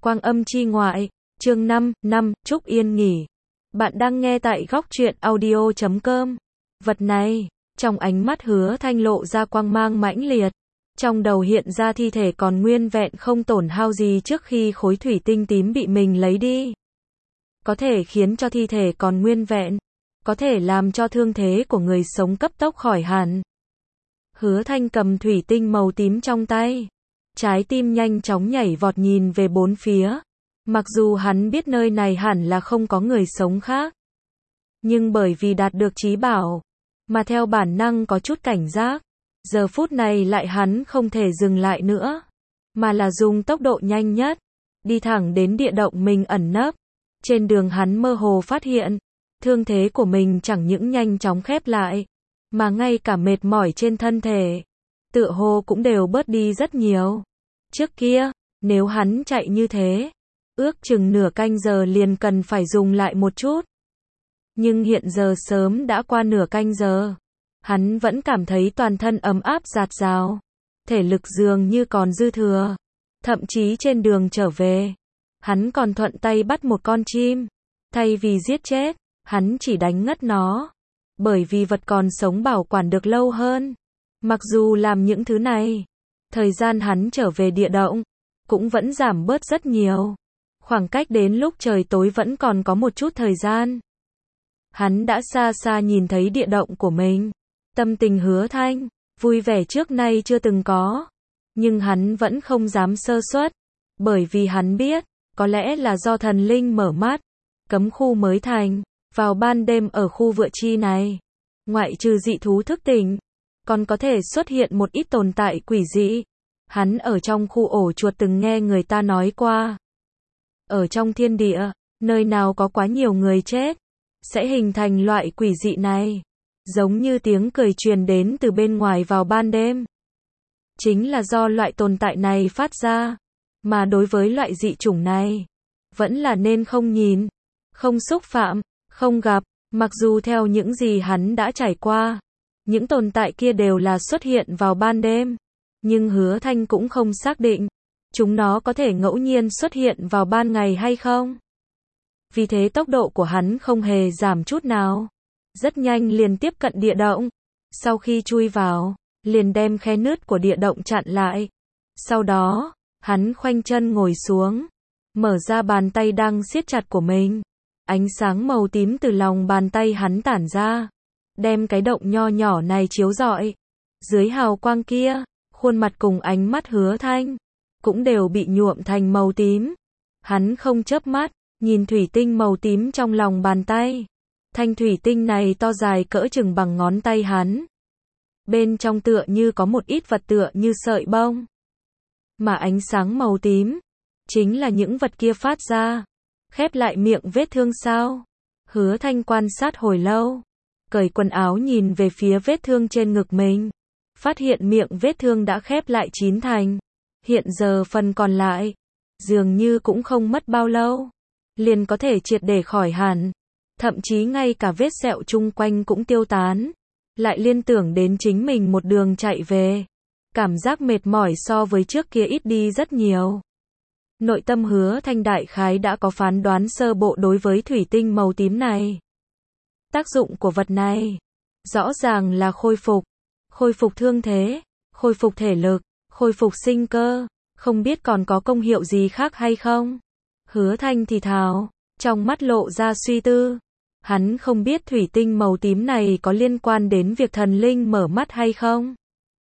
Quang Âm Chi Ngoại, chương 5, Trúc Yên nghỉ. Bạn đang nghe tại góc truyện audio.com. Vật này, trong ánh mắt Hứa Thanh lộ ra quang mang mãnh liệt. Trong đầu hiện ra thi thể còn nguyên vẹn không tổn hao gì trước khi khối thủy tinh tím bị mình lấy đi. Có thể khiến cho thi thể còn nguyên vẹn, có thể làm cho thương thế của người sống cấp tốc khỏi hẳn. Hứa Thanh cầm thủy tinh màu tím trong tay. Trái tim nhanh chóng nhảy vọt nhìn về bốn phía. Mặc dù hắn biết nơi này hẳn là không có người sống khác. Nhưng bởi vì đạt được trí bảo, mà theo bản năng có chút cảnh giác. Giờ phút này lại hắn không thể dừng lại nữa. Mà là dùng tốc độ nhanh nhất. Đi thẳng đến địa động mình ẩn nấp. Trên đường hắn mơ hồ phát hiện. Thương thế của mình chẳng những nhanh chóng khép lại. Mà ngay cả mệt mỏi trên thân thể. Tựa hồ cũng đều bớt đi rất nhiều. Trước kia, nếu hắn chạy như thế, ước chừng nửa canh giờ liền cần phải dùng lại một chút. Nhưng hiện giờ sớm đã qua nửa canh giờ. Hắn vẫn cảm thấy toàn thân ấm áp dạt dào. Thể lực dường như còn dư thừa. Thậm chí trên đường trở về, hắn còn thuận tay bắt một con chim. Thay vì giết chết, hắn chỉ đánh ngất nó. Bởi vì vật còn sống bảo quản được lâu hơn. Mặc dù làm những thứ này, thời gian hắn trở về địa động cũng vẫn giảm bớt rất nhiều. Khoảng cách đến lúc trời tối vẫn còn có một chút thời gian. Hắn đã xa xa nhìn thấy địa động của mình. Tâm tình Hứa Thanh vui vẻ trước nay chưa từng có. Nhưng hắn vẫn không dám sơ suất. Bởi vì hắn biết, có lẽ là do thần linh mở mắt, cấm khu mới thành. Vào ban đêm ở khu vựa chi này, ngoại trừ dị thú thức tỉnh, còn có thể xuất hiện một ít tồn tại quỷ dị. Hắn ở trong khu ổ chuột từng nghe người ta nói qua. Ở trong thiên địa, nơi nào có quá nhiều người chết, sẽ hình thành loại quỷ dị này. Giống như tiếng cười truyền đến từ bên ngoài vào ban đêm. Chính là do loại tồn tại này phát ra. Mà đối với loại dị chủng này, vẫn là nên không nhìn, không xúc phạm, không gặp. Mặc dù theo những gì hắn đã trải qua, những tồn tại kia đều là xuất hiện vào ban đêm. Nhưng Hứa Thanh cũng không xác định, chúng nó có thể ngẫu nhiên xuất hiện vào ban ngày hay không. Vì thế tốc độ của hắn không hề giảm chút nào. Rất nhanh liền tiếp cận địa động. Sau khi chui vào, liền đem khe nứt của địa động chặn lại. Sau đó, hắn khoanh chân ngồi xuống, mở ra bàn tay đang siết chặt của mình. Ánh sáng màu tím từ lòng bàn tay hắn tản ra, đem cái động nho nhỏ này chiếu rọi. Dưới hào quang kia, khuôn mặt cùng ánh mắt Hứa Thanh cũng đều bị nhuộm thành màu tím. Hắn không chớp mắt, nhìn thủy tinh màu tím trong lòng bàn tay. Thanh thủy tinh này to dài cỡ chừng bằng ngón tay hắn. Bên trong tựa như có một ít vật tựa như sợi bông. Mà ánh sáng màu tím chính là những vật kia phát ra. Khép lại miệng vết thương sao? Hứa Thanh quan sát hồi lâu, cởi quần áo nhìn về phía vết thương trên ngực mình. Phát hiện miệng vết thương đã khép lại 9 thành. Hiện giờ phần còn lại, dường như cũng không mất bao lâu, liền có thể triệt để khỏi hẳn. Thậm chí ngay cả vết sẹo chung quanh cũng tiêu tán. Lại liên tưởng đến chính mình một đường chạy về. Cảm giác mệt mỏi so với trước kia ít đi rất nhiều. Nội tâm Hứa Thanh đại khái đã có phán đoán sơ bộ đối với thủy tinh màu tím này. Tác dụng của vật này, rõ ràng là khôi phục thương thế, khôi phục thể lực, khôi phục sinh cơ, không biết còn có công hiệu gì khác hay không? Hứa Thanh thì thào, trong mắt lộ ra suy tư. Hắn không biết thủy tinh màu tím này có liên quan đến việc thần linh mở mắt hay không.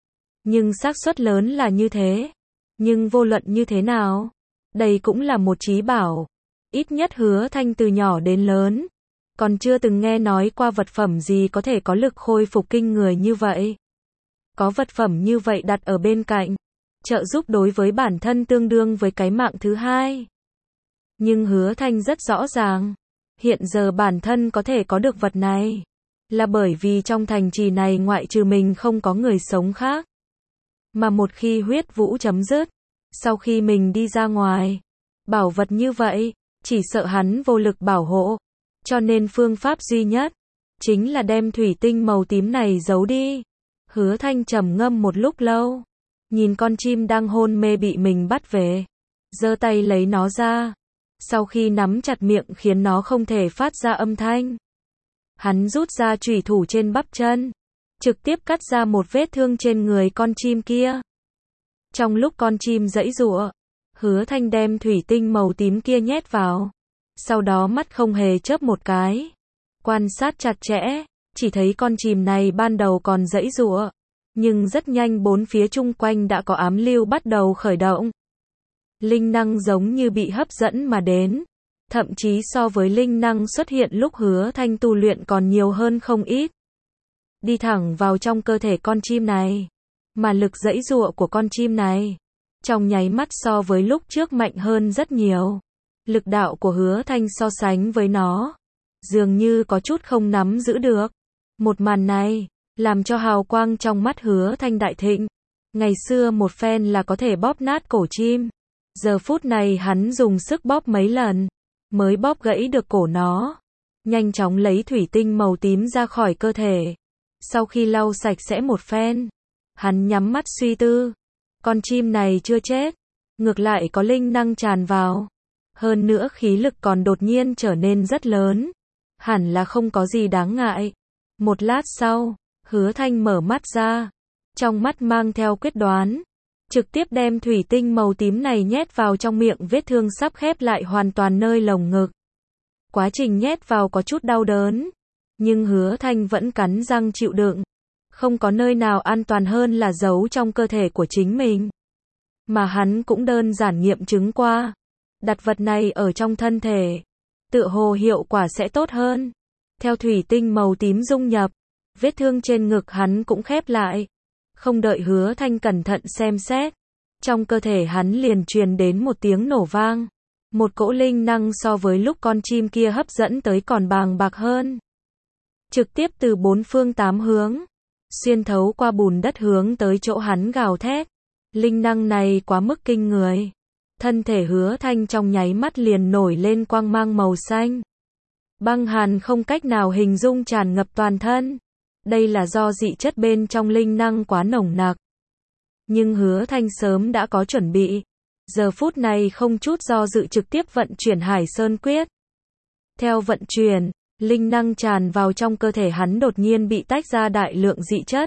Nhưng xác suất lớn là như thế. Nhưng vô luận như thế nào, đây cũng là một trí bảo. Ít nhất Hứa Thanh từ nhỏ đến lớn, còn chưa từng nghe nói qua vật phẩm gì có thể có lực khôi phục kinh người như vậy. Có vật phẩm như vậy đặt ở bên cạnh, trợ giúp đối với bản thân tương đương với cái mạng thứ hai. Nhưng Hứa Thanh rất rõ ràng, hiện giờ bản thân có thể có được vật này, là bởi vì trong thành trì này ngoại trừ mình không có người sống khác. Mà một khi huyết vũ chấm dứt, sau khi mình đi ra ngoài, bảo vật như vậy, chỉ sợ hắn vô lực bảo hộ. Cho nên phương pháp duy nhất, chính là đem thủy tinh màu tím này giấu đi. Hứa Thanh trầm ngâm một lúc lâu, nhìn con chim đang hôn mê bị mình bắt về. giơ tay lấy nó ra. Sau khi nắm chặt miệng khiến nó không thể phát ra âm thanh, hắn rút ra chủy thủ trên bắp chân, trực tiếp cắt ra một vết thương trên người con chim kia. Trong lúc con chim giãy giụa, Hứa Thanh đem thủy tinh màu tím kia nhét vào. Sau đó mắt không hề chớp một cái, quan sát chặt chẽ, chỉ thấy con chim này ban đầu còn giãy giụa, nhưng rất nhanh bốn phía chung quanh đã có ám lưu bắt đầu khởi động. Linh năng giống như bị hấp dẫn mà đến, thậm chí so với linh năng xuất hiện lúc Hứa Thanh tu luyện còn nhiều hơn không ít. Đi thẳng vào trong cơ thể con chim này, mà lực giãy giụa của con chim này trong nháy mắt so với lúc trước mạnh hơn rất nhiều. Lực đạo của Hứa Thanh so sánh với nó, dường như có chút không nắm giữ được. Một màn này làm cho hào quang trong mắt Hứa Thanh đại thịnh. Ngày xưa một phen là có thể bóp nát cổ chim, giờ phút này hắn dùng sức bóp mấy lần mới bóp gãy được cổ nó. Nhanh chóng lấy thủy tinh màu tím ra khỏi cơ thể. Sau khi lau sạch sẽ một phen, hắn nhắm mắt suy tư. Con chim này chưa chết, ngược lại có linh năng tràn vào. Hơn nữa khí lực còn đột nhiên trở nên rất lớn. Hẳn là không có gì đáng ngại. Một lát sau, Hứa Thanh mở mắt ra. Trong mắt mang theo quyết đoán. Trực tiếp đem thủy tinh màu tím này nhét vào trong miệng vết thương sắp khép lại hoàn toàn nơi lồng ngực. Quá trình nhét vào có chút đau đớn, nhưng Hứa Thanh vẫn cắn răng chịu đựng. Không có nơi nào an toàn hơn là giấu trong cơ thể của chính mình. Mà hắn cũng đơn giản nghiệm chứng qua. Đặt vật này ở trong thân thể, tựa hồ hiệu quả sẽ tốt hơn. Theo thủy tinh màu tím dung nhập, vết thương trên ngực hắn cũng khép lại. Không đợi Hứa Thanh cẩn thận xem xét, trong cơ thể hắn liền truyền đến một tiếng nổ vang. Một cỗ linh năng so với lúc con chim kia hấp dẫn tới còn bàng bạc hơn. Trực tiếp từ bốn phương tám hướng, xuyên thấu qua bùn đất hướng tới chỗ hắn gào thét. Linh năng này quá mức kinh người. Thân thể Hứa Thanh trong nháy mắt liền nổi lên quang mang màu xanh. Băng hàn không cách nào hình dung tràn ngập toàn thân. Đây là do dị chất bên trong linh năng quá nồng nặc. Nhưng Hứa Thanh sớm đã có chuẩn bị. Giờ phút này không chút do dự trực tiếp vận chuyển Hải Sơn Quyết. Theo vận chuyển, linh năng tràn vào trong cơ thể hắn đột nhiên bị tách ra đại lượng dị chất.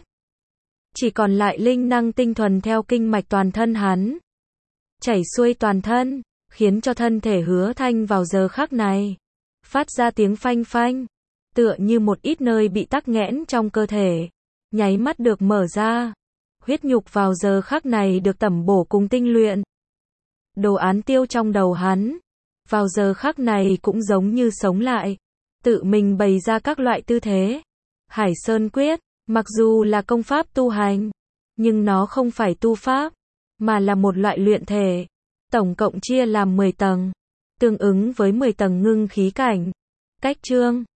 Chỉ còn lại linh năng tinh thuần theo kinh mạch toàn thân hắn. Chảy xuôi toàn thân, khiến cho thân thể Hứa Thanh vào giờ khắc này phát ra tiếng phanh phanh, tựa như một ít nơi bị tắc nghẽn trong cơ thể, nháy mắt được mở ra. Huyết nhục vào giờ khắc này được tẩm bổ cùng tinh luyện. Đồ án tiêu trong đầu hắn, vào giờ khắc này cũng giống như sống lại, tự mình bày ra các loại tư thế. Hải Sơn Quyết, mặc dù là công pháp tu hành, nhưng nó không phải tu pháp, mà là một loại luyện thể. Tổng cộng chia làm 10 tầng, tương ứng với 10 tầng ngưng khí cảnh. Cách chương